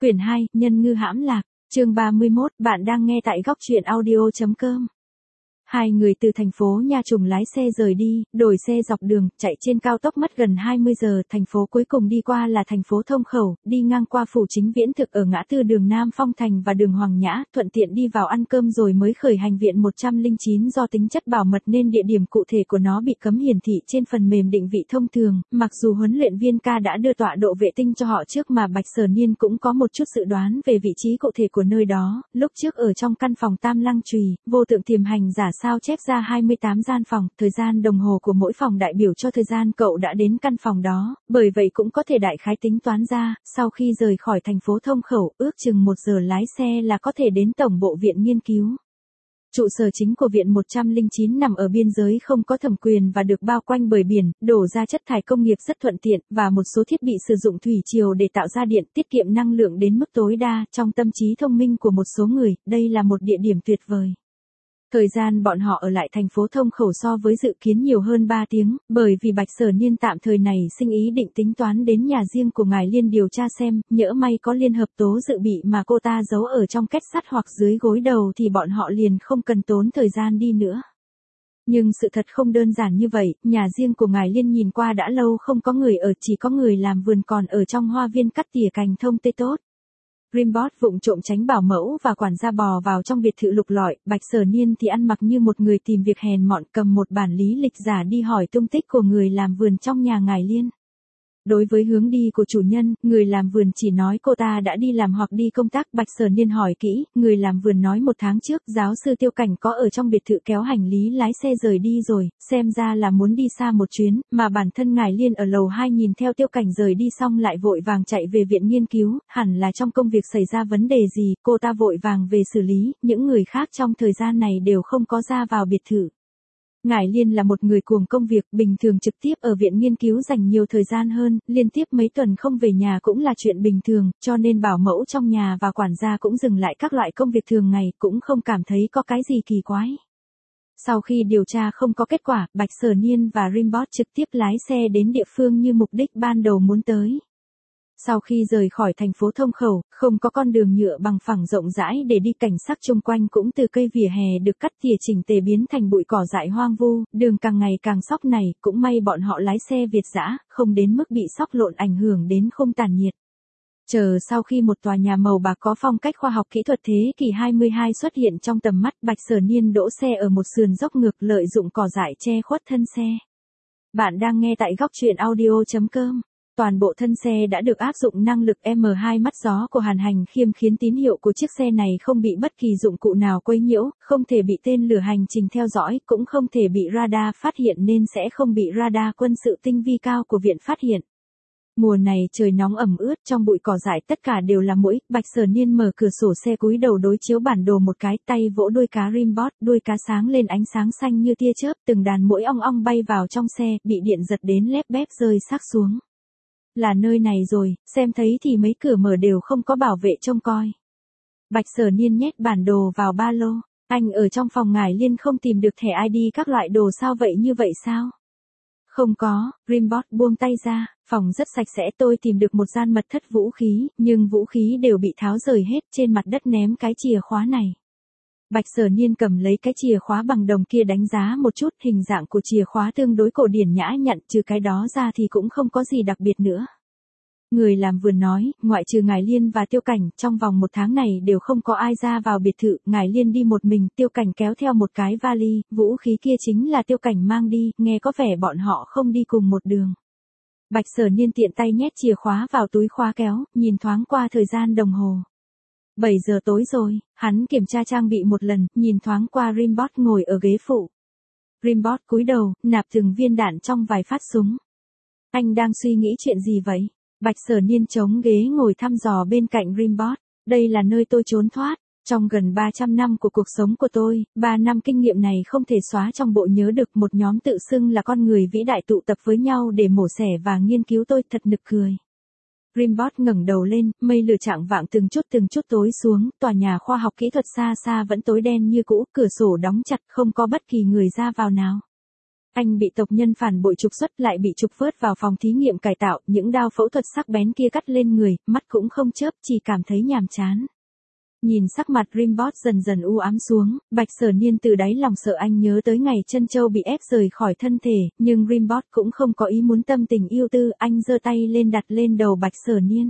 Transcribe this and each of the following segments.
Quyển 2, Nhân ngư hãm lạc, chương 31, bạn đang nghe tại góc truyện audio.com. Hai người từ thành phố Nha Trùng lái xe rời đi, đổi xe dọc đường, chạy trên cao tốc mất gần 20 giờ, thành phố cuối cùng đi qua là thành phố Thông Khẩu, đi ngang qua phủ chính Viễn Thực ở ngã tư đường Nam Phong Thành và đường Hoàng Nhã, thuận tiện đi vào ăn cơm rồi mới khởi hành viện 109 do tính chất bảo mật nên địa điểm cụ thể của nó bị cấm hiển thị trên phần mềm định vị thông thường, mặc dù huấn luyện viên K đã đưa tọa độ vệ tinh cho họ trước mà Bạch Sở Niên cũng có một chút dự đoán về vị trí cụ thể của nơi đó, lúc trước ở trong căn phòng Tam Lăng Chùy, vô tượng tiềm hành giả sao chép ra 28 gian phòng, thời gian đồng hồ của mỗi phòng đại biểu cho thời gian cậu đã đến căn phòng đó, bởi vậy cũng có thể đại khái tính toán ra, sau khi rời khỏi thành phố Thông Khẩu, ước chừng 1 giờ lái xe là có thể đến tổng bộ viện nghiên cứu. Trụ sở chính của viện 109 nằm ở biên giới không có thẩm quyền và được bao quanh bởi biển, đổ ra chất thải công nghiệp rất thuận tiện, và một số thiết bị sử dụng thủy triều để tạo ra điện, tiết kiệm năng lượng đến mức tối đa, trong tâm trí thông minh của một số người, đây là một địa điểm tuyệt vời. Thời gian bọn họ ở lại thành phố Thông Khẩu so với dự kiến nhiều hơn 3 tiếng, bởi vì Bạch Sở Niên tạm thời này sinh ý định tính toán đến nhà riêng của ngài Liên điều tra xem, nhỡ may có liên hợp tố dự bị mà cô ta giấu ở trong két sắt hoặc dưới gối đầu thì bọn họ liền không cần tốn thời gian đi nữa. Nhưng sự thật không đơn giản như vậy, nhà riêng của ngài Liên nhìn qua đã lâu không có người ở, chỉ có người làm vườn còn ở trong hoa viên cắt tỉa cành thông tươi tốt. Rimbot vụng trộm tránh bảo mẫu và quản gia bò vào trong biệt thự lục lọi, Bạch Sở Niên thì ăn mặc như một người tìm việc hèn mọn, cầm một bản lý lịch giả đi hỏi tung tích của người làm vườn trong nhà ngài Liên. Đối với hướng đi của chủ nhân, người làm vườn chỉ nói cô ta đã đi làm hoặc đi công tác. Bạch Sở Niên hỏi kỹ, người làm vườn nói 1 tháng trước giáo sư Tiêu Cảnh có ở trong biệt thự kéo hành lý lái xe rời đi rồi, xem ra là muốn đi xa một chuyến, mà bản thân ngài Liên ở lầu 2 nhìn theo Tiêu Cảnh rời đi xong lại vội vàng chạy về viện nghiên cứu, hẳn là trong công việc xảy ra vấn đề gì, cô ta vội vàng về xử lý, những người khác trong thời gian này đều không có ra vào biệt thự. Ngải Liên là một người cuồng công việc, bình thường trực tiếp ở viện nghiên cứu dành nhiều thời gian hơn, liên tiếp mấy tuần không về nhà cũng là chuyện bình thường, cho nên bảo mẫu trong nhà và quản gia cũng dừng lại các loại công việc thường ngày, cũng không cảm thấy có cái gì kỳ quái. Sau khi điều tra không có kết quả, Bạch Sở Niên và Rimbot trực tiếp lái xe đến địa phương như mục đích ban đầu muốn tới. Sau khi rời khỏi thành phố Thông Khẩu, không có con đường nhựa bằng phẳng rộng rãi để đi, cảnh sắc chung quanh cũng từ cây vỉa hè được cắt tỉa chỉnh tề biến thành bụi cỏ dại hoang vu, đường càng ngày càng xóc này, cũng may bọn họ lái xe Việt dã, không đến mức bị xóc lộn ảnh hưởng đến khung tản nhiệt. Chờ sau khi một tòa nhà màu bạc có phong cách khoa học kỹ thuật thế kỷ 22 xuất hiện trong tầm mắt, Bạch Sở Niên đỗ xe ở một sườn dốc ngược lợi dụng cỏ dại che khuất thân xe. Bạn đang nghe tại góc truyện audio.com. Toàn bộ thân xe đã được áp dụng năng lực M2 mắt gió của Hàn Hành Khiêm khiến tín hiệu của chiếc xe này không bị bất kỳ dụng cụ nào quấy nhiễu, không thể bị tên lửa hành trình theo dõi, cũng không thể bị radar phát hiện nên sẽ không bị radar quân sự tinh vi cao của viện phát hiện. Mùa này trời nóng ẩm ướt, trong bụi cỏ dại tất cả đều là muỗi. Bạch Sở Niên mở cửa sổ xe cúi đầu đối chiếu bản đồ một cái, tay vỗ đuôi cá Rimbot, đuôi cá sáng lên ánh sáng xanh như tia chớp, từng đàn muỗi ong ong bay vào trong xe, bị điện giật đến lép bép rơi xác xuống. Là nơi này rồi, xem thấy thì mấy cửa mở đều không có bảo vệ trông coi. Bạch Sở Niên nhét bản đồ vào ba lô, anh ở trong phòng ngải Liên không tìm được thẻ ID các loại đồ sao vậy, như vậy sao? Không có, Rimbot buông tay ra, phòng rất sạch sẽ, tôi tìm được một gian mật thất vũ khí, nhưng vũ khí đều bị tháo rời hết, trên mặt đất ném cái chìa khóa này. Bạch Sở Niên cầm lấy cái chìa khóa bằng đồng kia đánh giá một chút, hình dạng của chìa khóa tương đối cổ điển nhã nhặn, trừ cái đó ra thì cũng không có gì đặc biệt nữa. Người làm vườn nói, ngoại trừ ngài Liên và Tiêu Cảnh, trong vòng 1 tháng này đều không có ai ra vào biệt thự, ngài Liên đi một mình, Tiêu Cảnh kéo theo một cái vali, vũ khí kia chính là Tiêu Cảnh mang đi, nghe có vẻ bọn họ không đi cùng một đường. Bạch Sở Niên tiện tay nhét chìa khóa vào túi khóa kéo, nhìn thoáng qua thời gian đồng hồ. 7 giờ tối rồi, hắn kiểm tra trang bị một lần, nhìn thoáng qua Rimbot ngồi ở ghế phụ. Rimbot cúi đầu, nạp từng viên đạn trong vài phát súng. Anh đang suy nghĩ chuyện gì vậy? Bạch Sở Niên chống ghế ngồi thăm dò bên cạnh Rimbot. Đây là nơi tôi trốn thoát. Trong gần 300 năm của cuộc sống của tôi, 3 năm kinh nghiệm này không thể xóa trong bộ nhớ được. Một nhóm tự xưng là con người vĩ đại tụ tập với nhau để mổ xẻ và nghiên cứu tôi, thật nực cười. Rimbot ngẩng đầu lên, mây lửa chạng vạng từng chút tối xuống, tòa nhà khoa học kỹ thuật xa xa vẫn tối đen như cũ, cửa sổ đóng chặt, không có bất kỳ người ra vào nào. Anh bị tộc nhân phản bội trục xuất lại bị trục vớt vào phòng thí nghiệm cải tạo, những đao phẫu thuật sắc bén kia cắt lên người, mắt cũng không chớp, chỉ cảm thấy nhàm chán. Nhìn sắc mặt Rimbot dần dần u ám xuống, Bạch Sở Niên từ đáy lòng sợ anh nhớ tới ngày chân châu bị ép rời khỏi thân thể, nhưng Rimbot cũng không có ý muốn tâm tình yêu tư, anh giơ tay lên đặt lên đầu Bạch Sở Niên.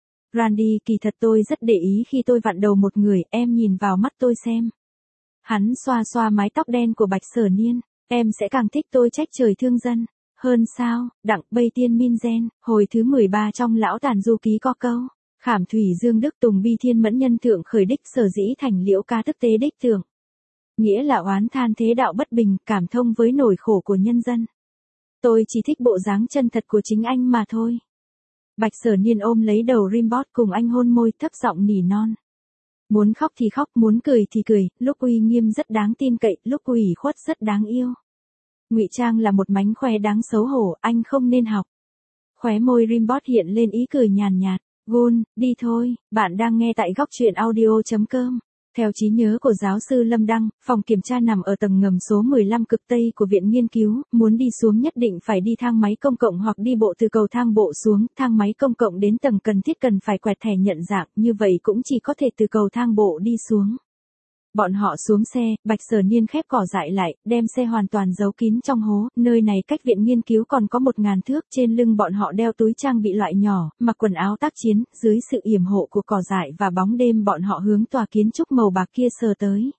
Randy, kỳ thật tôi rất để ý khi tôi vặn đầu một người, em nhìn vào mắt tôi xem. Hắn xoa xoa mái tóc đen của Bạch Sở Niên, em sẽ càng thích tôi trách trời thương dân. Hơn sao, Đặng Bây Tiên Min Gen, hồi thứ 13 trong Lão Tàn Du Ký có câu. Khảm thủy dương đức tùng bi thiên mẫn nhân thượng khởi đích sở dĩ thành liễu ca tức tế đích thượng. Nghĩa là oán than thế đạo bất bình, cảm thông với nỗi khổ của nhân dân. Tôi chỉ thích bộ dáng chân thật của chính anh mà thôi. Bạch Sở Niên ôm lấy đầu Rimbot cùng anh hôn môi thấp giọng nỉ non. Muốn khóc thì khóc, muốn cười thì cười, lúc uy nghiêm rất đáng tin cậy, lúc ủy khuất rất đáng yêu. Ngụy trang là một mánh khóe đáng xấu hổ, anh không nên học. Khóe môi Rimbot hiện lên ý cười nhàn nhạt. Gun, đi thôi, bạn đang nghe tại góc truyện audio.com. Theo trí nhớ của giáo sư Lâm Đăng, phòng kiểm tra nằm ở tầng ngầm số 15 cực Tây của viện nghiên cứu, muốn đi xuống nhất định phải đi thang máy công cộng hoặc đi bộ từ cầu thang bộ xuống, thang máy công cộng đến tầng cần thiết cần phải quẹt thẻ nhận dạng, như vậy cũng chỉ có thể từ cầu thang bộ đi xuống. Bọn họ xuống xe, Bạch Sở Niên khép cỏ dại lại, đem xe hoàn toàn giấu kín trong hố, nơi này cách viện nghiên cứu còn có 1000 thước, trên lưng bọn họ đeo túi trang bị loại nhỏ, mặc quần áo tác chiến, dưới sự yểm hộ của cỏ dại và bóng đêm bọn họ hướng tòa kiến trúc màu bạc kia sờ tới.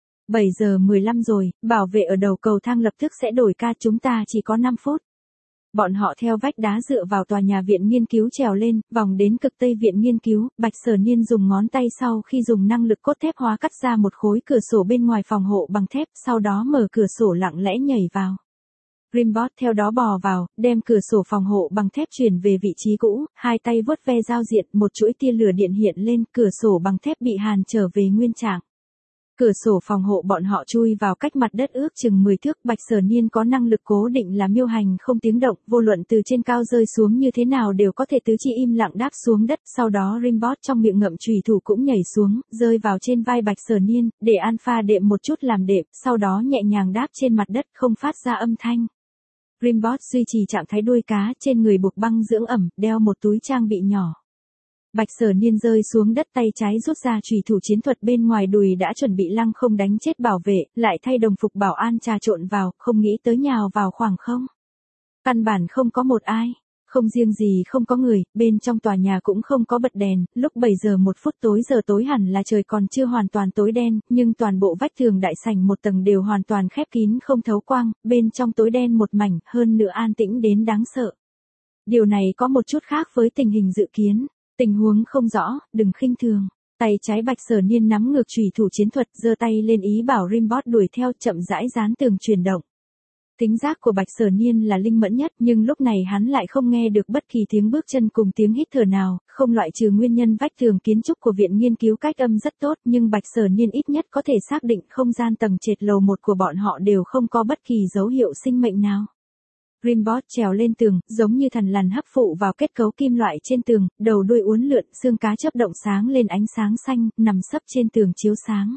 7 giờ 15 rồi, bảo vệ ở đầu cầu thang lập tức sẽ đổi ca, chúng ta chỉ có 5 phút. Bọn họ theo vách đá dựa vào tòa nhà viện nghiên cứu trèo lên, vòng đến cực Tây viện nghiên cứu, Bạch Sở Niên dùng ngón tay sau khi dùng năng lực cốt thép hóa cắt ra một khối cửa sổ bên ngoài phòng hộ bằng thép, sau đó mở cửa sổ lặng lẽ nhảy vào. Rimbot theo đó bò vào, đem cửa sổ phòng hộ bằng thép chuyển về vị trí cũ, hai tay vuốt ve giao diện, một chuỗi tia lửa điện hiện lên, cửa sổ bằng thép bị hàn trở về nguyên trạng. Cửa sổ phòng hộ bọn họ chui vào cách mặt đất ước chừng 10 thước, Bạch Sở Niên có năng lực cố định là miêu hành không tiếng động, vô luận từ trên cao rơi xuống như thế nào đều có thể tứ chi im lặng đáp xuống đất, sau đó Rimbot trong miệng ngậm chùy thủ cũng nhảy xuống, rơi vào trên vai Bạch Sở Niên, để Alpha đệm một chút làm đệm, sau đó nhẹ nhàng đáp trên mặt đất không phát ra âm thanh. Rimbot duy trì trạng thái đuôi cá, trên người buộc băng dưỡng ẩm, đeo một túi trang bị nhỏ. Bạch Sở Niên rơi xuống đất, tay trái rút ra chùy thủ chiến thuật bên ngoài đùi đã chuẩn bị lăng không đánh chết bảo vệ, lại thay đồng phục bảo an trà trộn vào, không nghĩ tới nhào vào khoảng không. Căn bản không có một ai, không riêng gì không có người, bên trong tòa nhà cũng không có bật đèn, lúc 7 giờ 1 phút giờ tối hẳn là trời còn chưa hoàn toàn tối đen, nhưng toàn bộ vách tường đại sảnh một tầng đều hoàn toàn khép kín không thấu quang, bên trong tối đen một mảnh, hơn nữa an tĩnh đến đáng sợ. Điều này có một chút khác với tình hình dự kiến. Tình huống không rõ, đừng khinh thường. Tay trái Bạch Sở Niên nắm ngược chùy thủ chiến thuật, giơ tay lên ý bảo Rimbot đuổi theo, chậm rãi dán tường chuyển động. Tính giác của Bạch Sở Niên là linh mẫn nhất, nhưng lúc này hắn lại không nghe được bất kỳ tiếng bước chân cùng tiếng hít thở nào, không loại trừ nguyên nhân vách tường kiến trúc của viện nghiên cứu cách âm rất tốt, nhưng Bạch Sở Niên ít nhất có thể xác định không gian tầng trệt lầu 1 của bọn họ đều không có bất kỳ dấu hiệu sinh mệnh nào. Rimbot trèo lên tường, giống như thằn lằn hấp phụ vào kết cấu kim loại trên tường, đầu đuôi uốn lượn, xương cá chớp động sáng lên ánh sáng xanh, nằm sấp trên tường chiếu sáng.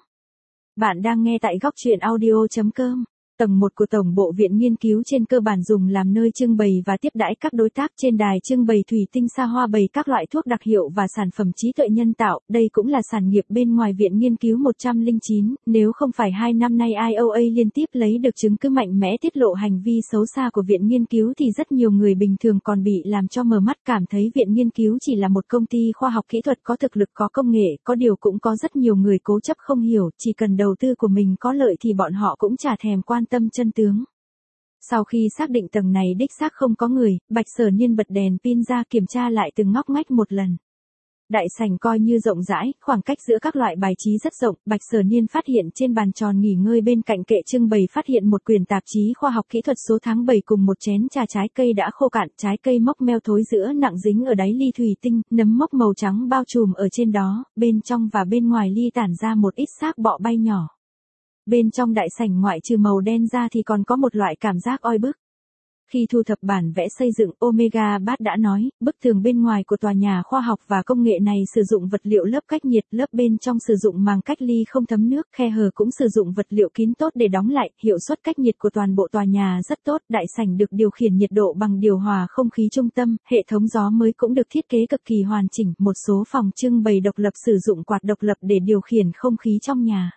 Bạn đang nghe tại góc truyện audio.com. Tầng 1 của Tổng bộ Viện Nghiên cứu trên cơ bản dùng làm nơi trưng bày và tiếp đãi các đối tác, trên đài trưng bày thủy tinh xa hoa bày các loại thuốc đặc hiệu và sản phẩm trí tuệ nhân tạo, đây cũng là sản nghiệp bên ngoài Viện Nghiên cứu 109, nếu không phải 2 năm nay IOA liên tiếp lấy được chứng cứ mạnh mẽ tiết lộ hành vi xấu xa của Viện Nghiên cứu thì rất nhiều người bình thường còn bị làm cho mờ mắt, cảm thấy Viện Nghiên cứu chỉ là một công ty khoa học kỹ thuật có thực lực có công nghệ, có điều cũng có rất nhiều người cố chấp không hiểu, chỉ cần đầu tư của mình có lợi thì bọn họ cũng chả thèm quan tâm chân tướng. Sau khi xác định tầng này đích xác không có người, Bạch Sở Niên bật đèn pin ra kiểm tra lại từng ngóc ngách một lần. Đại sảnh coi như rộng rãi, khoảng cách giữa các loại bài trí rất rộng, Bạch Sở Niên phát hiện trên bàn tròn nghỉ ngơi bên cạnh kệ trưng bày phát hiện một quyển tạp chí khoa học kỹ thuật số tháng 7 cùng một chén trà trái cây đã khô cạn, trái cây mốc meo thối rữa nặng dính ở đáy ly thủy tinh, nấm mốc màu trắng bao trùm ở trên đó, bên trong và bên ngoài ly tản ra một ít xác bọ bay nhỏ. Bên trong đại sảnh ngoại trừ màu đen ra thì còn có một loại cảm giác oi bức. Khi thu thập bản vẽ xây dựng, Omega Bát đã nói, bức tường bên ngoài của tòa nhà khoa học và công nghệ này sử dụng vật liệu lớp cách nhiệt, lớp bên trong sử dụng màng cách ly không thấm nước, khe hở cũng sử dụng vật liệu kín tốt để đóng lại, hiệu suất cách nhiệt của toàn bộ tòa nhà rất tốt, đại sảnh được điều khiển nhiệt độ bằng điều hòa không khí trung tâm, hệ thống gió mới cũng được thiết kế cực kỳ hoàn chỉnh, một số phòng trưng bày độc lập sử dụng quạt độc lập để điều khiển không khí trong nhà.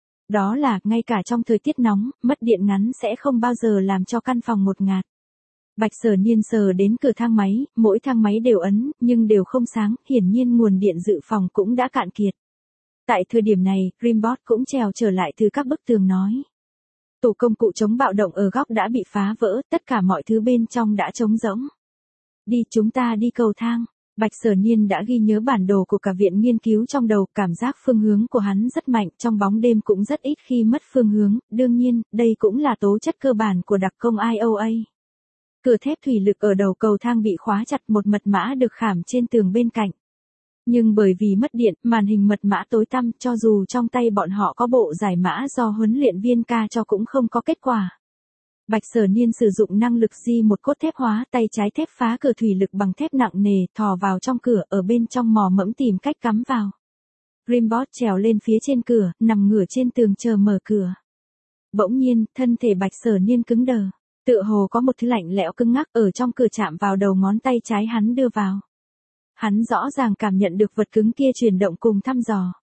Đó là, ngay cả trong thời tiết nóng, mất điện ngắn sẽ không bao giờ làm cho căn phòng ngột ngạt. Bạch Sở Niên sờ đến cửa thang máy, mỗi thang máy đều ấn, nhưng đều không sáng, hiển nhiên nguồn điện dự phòng cũng đã cạn kiệt. Tại thời điểm này, Grimbot cũng trèo trở lại từ các bức tường nói. Tủ công cụ chống bạo động ở góc đã bị phá vỡ, tất cả mọi thứ bên trong đã trống rỗng. Đi, chúng ta đi cầu thang. Bạch Sở Niên đã ghi nhớ bản đồ của cả viện nghiên cứu trong đầu, cảm giác phương hướng của hắn rất mạnh, trong bóng đêm cũng rất ít khi mất phương hướng, đương nhiên, đây cũng là tố chất cơ bản của đặc công IOA. Cửa thép thủy lực ở đầu cầu thang bị khóa chặt, một mật mã được khảm trên tường bên cạnh. Nhưng bởi vì mất điện, màn hình mật mã tối tăm, cho dù trong tay bọn họ có bộ giải mã do huấn luyện viên ca cho cũng không có kết quả. Bạch Sở Niên sử dụng năng lực di một cốt thép hóa, tay trái thép phá cửa thủy lực bằng thép nặng nề, thò vào trong cửa, ở bên trong mò mẫm tìm cách cắm vào. Grimbot trèo lên phía trên cửa, nằm ngửa trên tường chờ mở cửa. Bỗng nhiên, thân thể Bạch Sở Niên cứng đờ. Tựa hồ có một thứ lạnh lẽo cứng ngắc ở trong cửa chạm vào đầu ngón tay trái hắn đưa vào. Hắn rõ ràng cảm nhận được vật cứng kia chuyển động cùng thăm dò.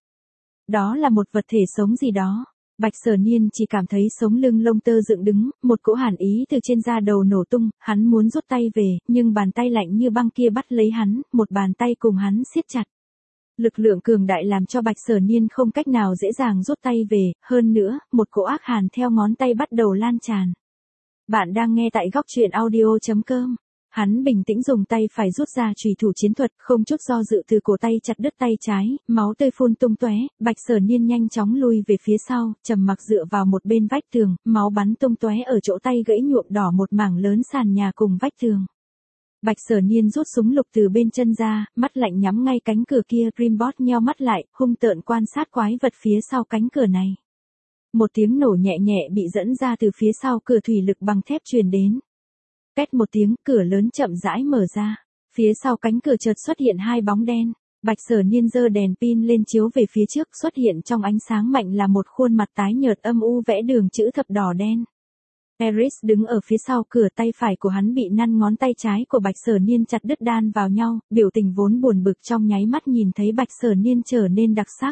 Đó là một vật thể sống gì đó. Bạch Sở Niên chỉ cảm thấy sống lưng lông tơ dựng đứng, một cỗ hàn ý từ trên da đầu nổ tung, hắn muốn rút tay về, nhưng bàn tay lạnh như băng kia bắt lấy hắn, một bàn tay cùng hắn siết chặt. Lực lượng cường đại làm cho Bạch Sở Niên không cách nào dễ dàng rút tay về, hơn nữa, một cỗ ác hàn theo ngón tay bắt đầu lan tràn. Bạn đang nghe tại góc truyện audio.com. Hắn bình tĩnh dùng tay phải rút ra chùy thủ chiến thuật, không chút do dự từ cổ tay chặt đứt tay trái, máu tươi phun tung tóe, Bạch Sở Niên nhanh chóng lui về phía sau, trầm mặc dựa vào một bên vách tường, máu bắn tung tóe ở chỗ tay gãy nhuộm đỏ một mảng lớn sàn nhà cùng vách tường. Bạch Sở Niên rút súng lục từ bên chân ra, mắt lạnh nhắm ngay cánh cửa kia, Grimbot nheo mắt lại, hung tợn quan sát quái vật phía sau cánh cửa này. Một tiếng nổ nhẹ nhẹ bị dẫn ra từ phía sau cửa thủy lực bằng thép truyền đến. Két một tiếng, cửa lớn chậm rãi mở ra. Phía sau cánh cửa chợt xuất hiện hai bóng đen. Bạch Sở Niên giơ đèn pin lên chiếu về phía trước, xuất hiện trong ánh sáng mạnh là một khuôn mặt tái nhợt âm u vẽ đường chữ thập đỏ đen. Eris đứng ở phía sau cửa, tay phải của hắn bị năn ngón tay trái của Bạch Sở Niên chặt đứt đan vào nhau, biểu tình vốn buồn bực trong nháy mắt nhìn thấy Bạch Sở Niên trở nên đặc sắc.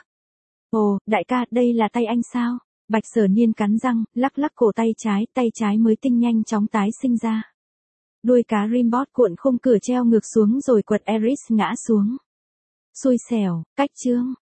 Ồ, đại ca, đây là tay anh sao? Bạch Sở Niên cắn răng, lắc lắc cổ tay trái mới tinh nhanh chóng tái sinh ra. Đuôi cá Grimbot cuộn khung cửa treo ngược xuống rồi quật Eris ngã xuống. Xui xẻo, cách chương.